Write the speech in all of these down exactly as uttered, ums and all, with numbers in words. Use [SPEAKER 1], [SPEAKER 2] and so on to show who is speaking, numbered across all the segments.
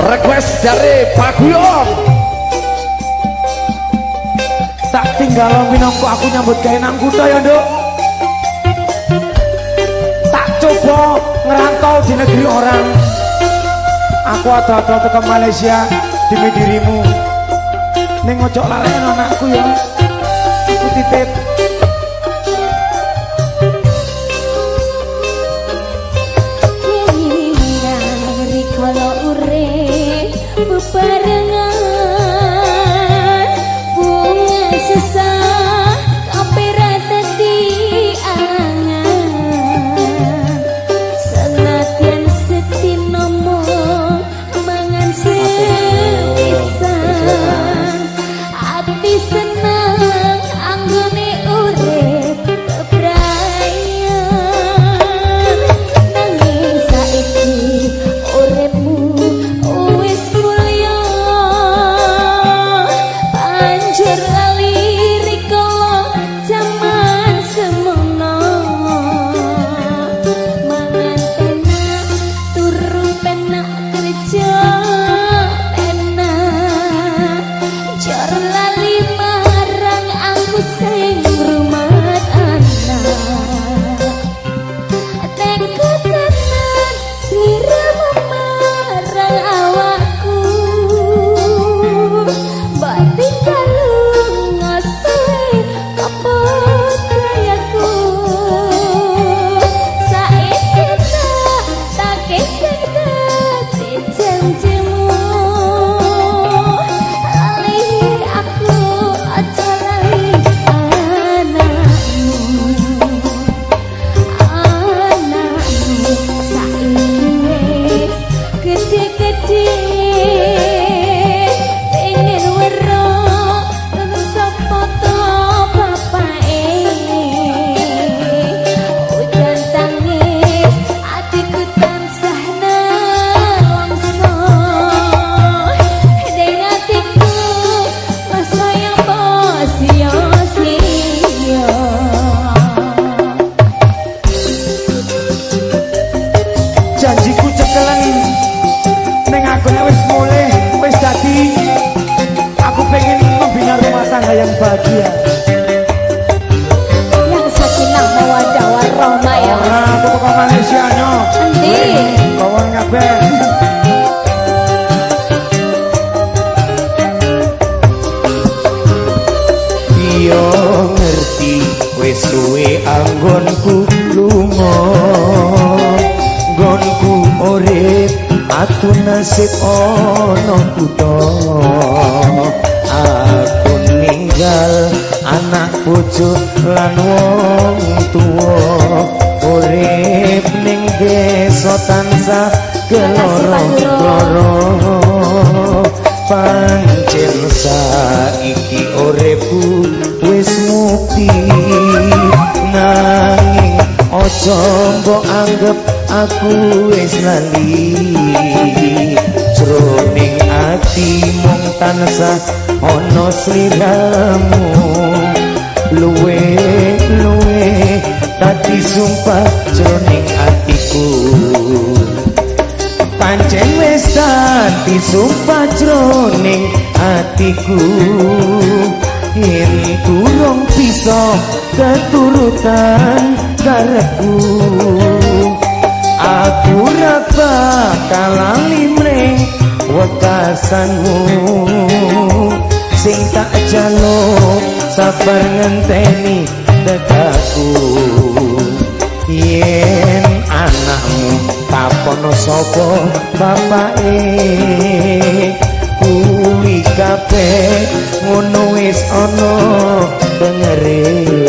[SPEAKER 1] request dari Pak Guyon. Tak tinggal minangka aku nyambut gawe nang kutha ya, Nduk. Tak coba ngerantau di negeri orang. Aku ada-ada ke Malaysia demi dirimu. Ning ojo lareno anakku ya. Aku titip.
[SPEAKER 2] Bebarengan bunga sesah kapera tadi angan senatian setinomo mangan sepisan hati senang anggone urip bebrayan nanging saiki uripmu wis mulya banjur lali rikala jaman semono mangan penak turu penak kerja penak jor lali marang aku sing rumat anak tengku tenan sliramu marang awakku batin kalung ngasuhi kapot gayaku saiki tak tak keseng dadi janjimu lali aku aja lali anakmu anakmu saiki gede-gede pengen weruh sapa to bapake udan tangis atiku tansah nelongso deng atiku sayang bos sia-sia.
[SPEAKER 1] Janjiku cekelan ning aku nek wis mulih wis dadi aku pengen membina rumah tangga yang bahagia.
[SPEAKER 2] Yang sakinah mawaddah warahmah ya.
[SPEAKER 1] Ora aku teko Malaysia nyo.
[SPEAKER 2] Endi?
[SPEAKER 1] Kawan kabeh.
[SPEAKER 3] Yo ngerti wis suwe anggonku lunga nggonku urip atuh nasib ana kutha aku ninggal anak bojo lan wong tuwa urip ning desa tansah keloro-loro pancen saiki uripku wis mukti nanging aja mbok anggap aku wis lali jroning ati mung tansah ana sliramu luwe luwe dadi sumpah jroning atiku pancen wis dadi sumpah jroning atiku yen durung bisa keturutan karepku aku ora bakal lali mring wekasanmu sing tak jaluk sabar ngenteni tegaku yen anakmu tapono sapa bapake kuwi kabeh ngono wis ana dengere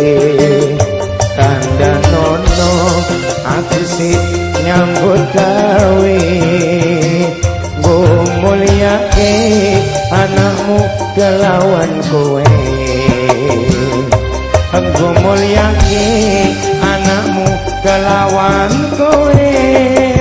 [SPEAKER 3] kandhanono aku sik nyambut gawe nggo mulyake anakmu kelawan kowe nggo mulyake anakmu kelawan kowe